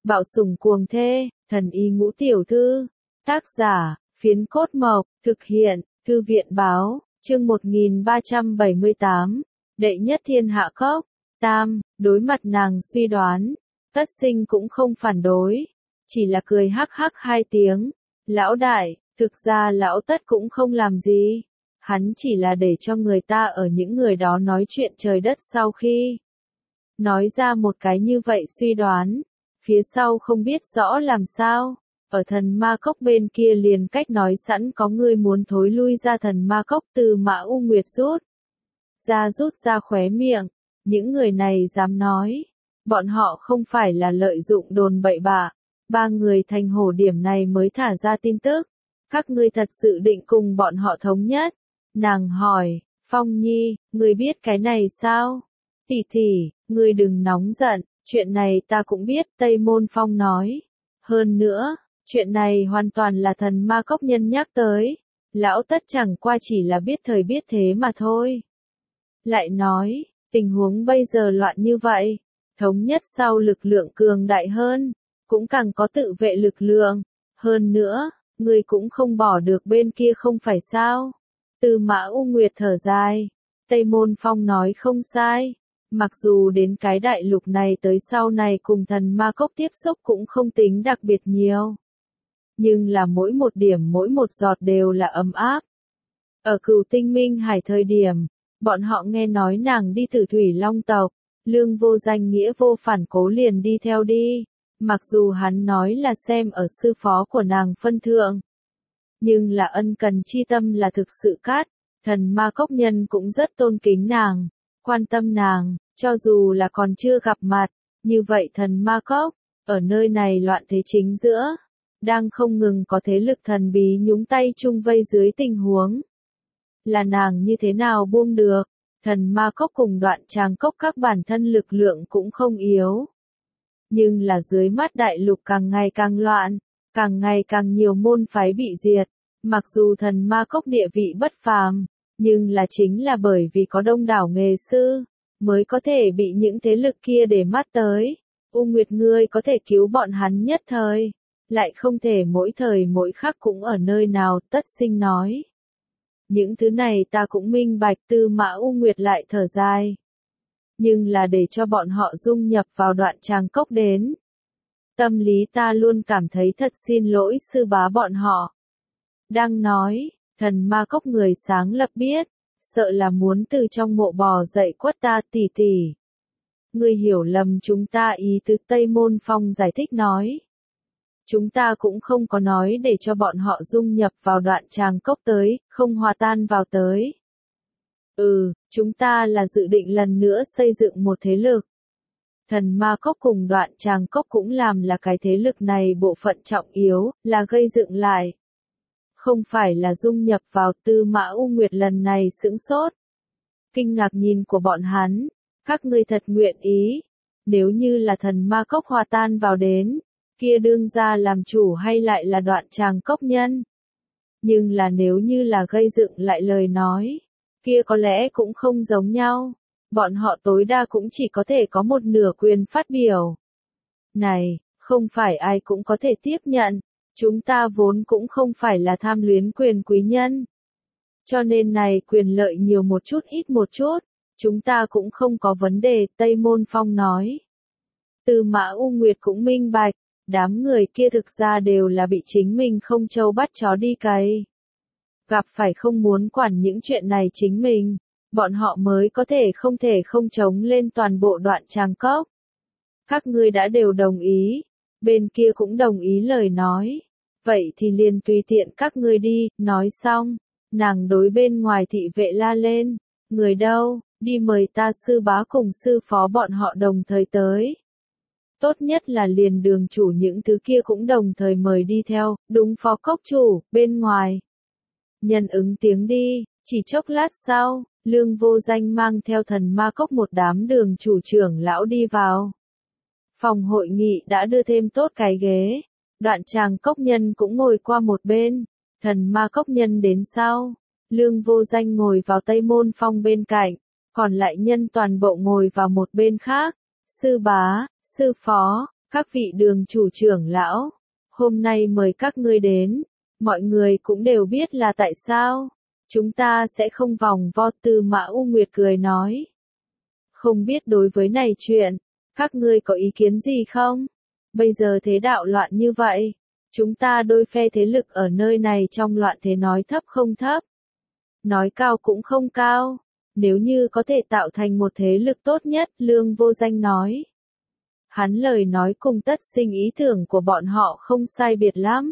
Bạo sủng cuồng thê, thần y ngũ tiểu thư. Tác giả, Phiến Cốt Mộc, thực hiện, Thư viện báo, chương 1378, đệ nhất thiên hạ cốc. Tam, đối mặt nàng suy đoán, Tất Sinh cũng không phản đối, chỉ là cười hắc hắc hai tiếng. Lão đại, thực ra lão Tất cũng không làm gì, hắn chỉ là để cho người ta ở những người đó nói chuyện trời đất sau khi nói ra một cái như vậy suy đoán, phía sau không biết rõ làm sao. Ở thần ma cốc bên kia liền cách nói sẵn có người muốn thối lui ra thần ma cốc. Từ Mã U Nguyệt rút ra khóe miệng, những người này dám nói, bọn họ không phải là lợi dụng đồn bậy bạ, ba người thành hổ điểm này mới thả ra tin tức, các ngươi thật sự định cùng bọn họ thống nhất. Nàng hỏi, Phong Nhi, ngươi biết cái này sao? Tỷ tỷ, ngươi đừng nóng giận, chuyện này ta cũng biết, Tây Môn Phong nói. Hơn nữa, chuyện này hoàn toàn là thần ma cốc nhân nhắc tới, lão Tất chẳng qua chỉ là biết thời biết thế mà thôi. Lại nói, tình huống bây giờ loạn như vậy, thống nhất sau lực lượng cường đại hơn, cũng càng có tự vệ lực lượng, hơn nữa, người cũng không bỏ được bên kia không phải sao? Từ Mã U Nguyệt thở dài, Tây Môn Phong nói không sai, mặc dù đến cái đại lục này tới sau này cùng thần ma cốc tiếp xúc cũng không tính đặc biệt nhiều. Nhưng là mỗi một điểm mỗi một giọt đều là ấm áp. Ở Cửu Tinh Minh Hải thời điểm, bọn họ nghe nói nàng đi thử Thủy Long tộc, Lương Vô Danh nghĩa vô phản cố liền đi theo đi, mặc dù hắn nói là xem ở sư phó của nàng phân thượng. Nhưng là ân cần chi tâm là thực sự cát, thần ma cốc nhân cũng rất tôn kính nàng, quan tâm nàng, cho dù là còn chưa gặp mặt, như vậy thần ma cốc, ở nơi này loạn thế chính giữa, đang không ngừng có thế lực thần bí nhúng tay chung vây dưới tình huống. Là nàng như thế nào buông được, thần ma cốc cùng Đoạn Tràng cốc các bản thân lực lượng cũng không yếu. Nhưng là dưới mắt đại lục càng ngày càng loạn, càng ngày càng nhiều môn phái bị diệt, mặc dù thần ma cốc địa vị bất phàm, nhưng là chính là bởi vì có đông đảo nghề sư, mới có thể bị những thế lực kia để mắt tới. U Nguyệt ngươi có thể cứu bọn hắn nhất thời, lại không thể mỗi thời mỗi khắc cũng ở nơi nào, Tất Sinh nói. Những thứ này ta cũng minh bạch. Tư Mã U Nguyệt lại thở dài. Nhưng là để cho bọn họ dung nhập vào Đoạn Tràng cốc đến. Tâm lý ta luôn cảm thấy thật xin lỗi sư bá bọn họ. Đang nói, thần ma cốc người sáng lập biết, sợ là muốn từ trong mộ bò dậy quất ta. Tỷ tỷ. Ngươi hiểu lầm chúng ta ý tứ. Tây Môn Phong giải thích nói. Chúng ta cũng không có nói để cho bọn họ dung nhập vào Đoạn Tràng cốc tới, không hòa tan vào tới. Chúng ta là dự định lần nữa xây dựng một thế lực. Thần ma cốc cùng Đoạn Tràng cốc cũng làm là cái thế lực này bộ phận trọng yếu, là gây dựng lại. Không phải là dung nhập vào. Tư Mã U Nguyệt lần này sững sốt. Kinh ngạc nhìn của bọn hắn, các ngươi thật nguyện ý. Nếu như là thần ma cốc hòa tan vào đến, kia đương ra làm chủ hay lại là Đoạn Tràng cốc nhân. Nhưng là nếu như là gây dựng lại lời nói, kia có lẽ cũng không giống nhau. Bọn họ tối đa cũng chỉ có thể có một nửa quyền phát biểu. Này, không phải ai cũng có thể tiếp nhận. Chúng ta vốn cũng không phải là tham luyến quyền quý nhân. Cho nên này quyền lợi nhiều một chút ít một chút, chúng ta cũng không có vấn đề. Tây Môn Phong nói. Từ Mã U Nguyệt cũng minh bạch. Đám người kia thực ra đều là bị chính mình không trâu bắt chó đi cày. Gặp phải không muốn quản những chuyện này chính mình, bọn họ mới có thể không chống lên toàn bộ Đoạn Tràng cốc. Các ngươi đã đều đồng ý, bên kia cũng đồng ý lời nói. Vậy thì liền tùy tiện các ngươi đi. Nói xong, nàng đối bên ngoài thị vệ la lên. Người đâu, đi mời ta sư bá cùng sư phó bọn họ đồng thời tới. Tốt nhất là liền đường chủ những thứ kia cũng đồng thời mời đi theo. Đúng phó cốc chủ, bên ngoài. Nhân ứng tiếng đi, chỉ chốc lát sau, Lương Vô Danh mang theo thần ma cốc một đám đường chủ trưởng lão đi vào. Phòng hội nghị đã đưa thêm tốt cái ghế. Đoạn Tràng cốc nhân cũng ngồi qua một bên. Thần ma cốc nhân đến sau. Lương Vô Danh ngồi vào Tây Môn Phong bên cạnh. Còn lại nhân toàn bộ ngồi vào một bên khác. Sư bá, sư phó, Các vị đường chủ trưởng lão, hôm nay mời các ngươi đến, mọi người cũng đều biết là tại sao. Chúng ta sẽ không vòng vo. Tư Mã U Nguyệt cười nói. Không biết đối với này chuyện, các ngươi có ý kiến gì không? Bây giờ thế đạo loạn như vậy, chúng ta đôi phe thế lực ở nơi này trong loạn thế nói thấp không thấp, nói cao cũng không cao. Nếu như có thể tạo thành một thế lực tốt nhất, Lương Vô Danh nói. Hắn lời nói cùng Tất Sinh ý tưởng của bọn họ không sai biệt lắm.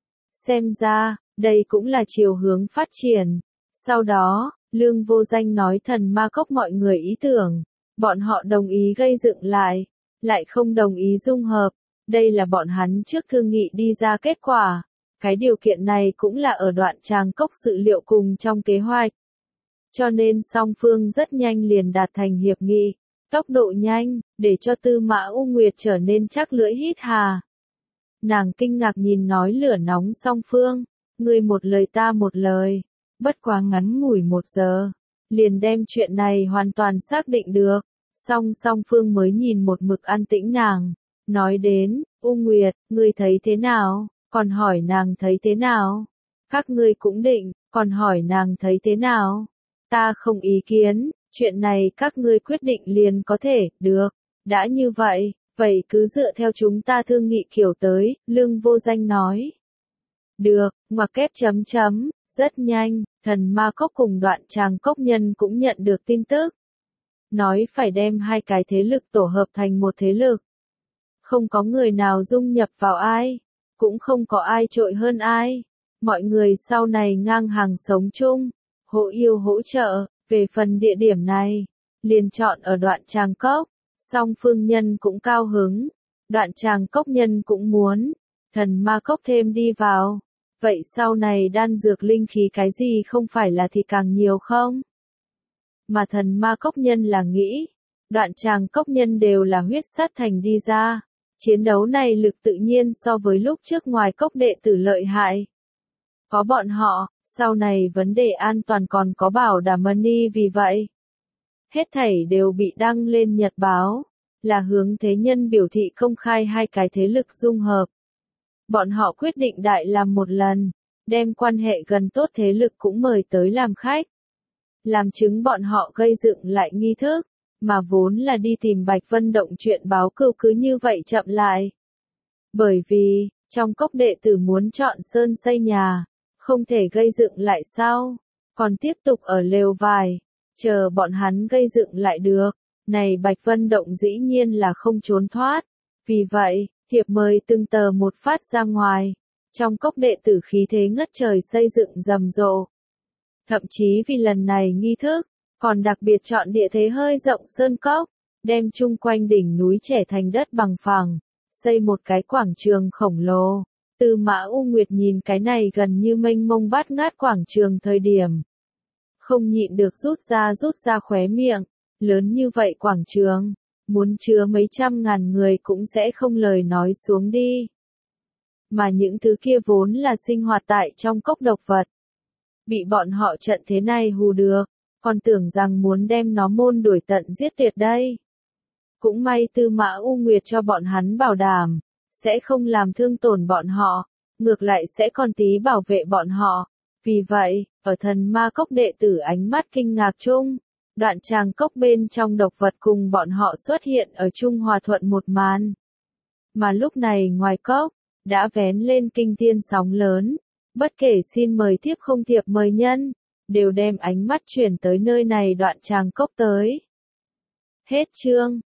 Xem ra, đây cũng là chiều hướng phát triển. Sau đó, Lương Vô Danh nói Thần Ma Cốc mọi người ý tưởng. Bọn họ đồng ý gây dựng lại không đồng ý dung hợp. Đây là bọn hắn trước thương nghị đi ra kết quả. Cái điều kiện này cũng là ở đoạn Tràng Cốc sự liệu cùng trong kế hoạch. Cho nên song phương rất nhanh liền đạt thành hiệp nghị. Tốc độ nhanh, để cho Tư Mã U Nguyệt trở nên chắc lưỡi hít hà. Nàng kinh ngạc nhìn nói lửa nóng song phương, ngươi một lời ta một lời, bất quá ngắn ngủi 1 giờ, liền đem chuyện này hoàn toàn xác định được. Song phương mới nhìn một mực an tĩnh nàng, nói đến, U Nguyệt, ngươi thấy thế nào, còn hỏi nàng thấy thế nào. Các ngươi cũng định, còn hỏi nàng thấy thế nào. Ta không ý kiến, chuyện này các ngươi quyết định liền có thể, được. Đã như vậy, vậy cứ dựa theo chúng ta thương nghị kiểu tới, Lương Vô Danh nói. Được, ngoặc kép chấm chấm, rất nhanh, Thần Ma Cốc cùng Đoạn Tràng Cốc nhân cũng nhận được tin tức. Nói phải đem hai cái thế lực tổ hợp thành một thế lực. Không có người nào dung nhập vào ai, cũng không có ai trội hơn ai. Mọi người sau này ngang hàng sống chung, hỗ yêu hỗ trợ. Về phần địa điểm này, liền chọn ở Đoạn Tràng Cốc. Song phương nhân cũng cao hứng, Đoạn Tràng Cốc nhân cũng muốn, Thần Ma Cốc thêm đi vào. Vậy sau này đan dược linh khí cái gì không phải là thì càng nhiều không? Mà Thần Ma Cốc nhân là nghĩ, Đoạn Tràng Cốc nhân đều là huyết sát thành đi ra. Chiến đấu này lực tự nhiên so với lúc trước ngoài cốc đệ tử lợi hại. Có bọn họ, sau này vấn đề an toàn còn có bảo đảm money vì vậy. Hết thảy đều bị đăng lên nhật báo, là hướng thế nhân biểu thị công khai hai cái thế lực dung hợp. Bọn họ quyết định đại làm một lần, đem quan hệ gần tốt thế lực cũng mời tới làm khách. Làm chứng bọn họ gây dựng lại nghi thức, mà vốn là đi tìm Bạch Vân Động chuyện báo cừu cứ như vậy chậm lại. Bởi vì, trong cốc đệ tử muốn chọn sơn xây nhà, không thể gây dựng lại sao, còn tiếp tục ở lều vải, chờ bọn hắn gây dựng lại được. Này Bạch Vân Động dĩ nhiên là không trốn thoát. Vì vậy, thiệp mời từng tờ một phát ra ngoài. Trong cốc đệ tử khí thế ngất trời xây dựng rầm rộ. Thậm chí vì lần này nghi thức, còn đặc biệt chọn địa thế hơi rộng sơn cốc, đem chung quanh đỉnh núi trẻ thành đất bằng phẳng, xây một cái quảng trường khổng lồ. Tư Mã U Nguyệt nhìn cái này gần như mênh mông bát ngát quảng trường thời điểm. Không nhịn được rút ra khóe miệng, lớn như vậy quảng trường, muốn chứa mấy trăm ngàn người cũng sẽ không lời nói xuống đi. Mà những thứ kia vốn là sinh hoạt tại trong cốc độc vật. Bị bọn họ trận thế này hù được, còn tưởng rằng muốn đem nó môn đuổi tận giết tuyệt đây. Cũng may Tư Mã U Nguyệt cho bọn hắn bảo đảm, sẽ không làm thương tổn bọn họ, ngược lại sẽ còn tí bảo vệ bọn họ. Vì vậy, ở Thần Ma Cốc đệ tử ánh mắt kinh ngạc chung, Đoạn Tràng Cốc bên trong độc vật cùng bọn họ xuất hiện ở chung hòa thuận một màn. Mà lúc này ngoài cốc, đã vén lên kinh thiên sóng lớn, bất kể xin mời tiếp không thiệp mời nhân, đều đem ánh mắt chuyển tới nơi này Đoạn Tràng Cốc tới. Hết chương.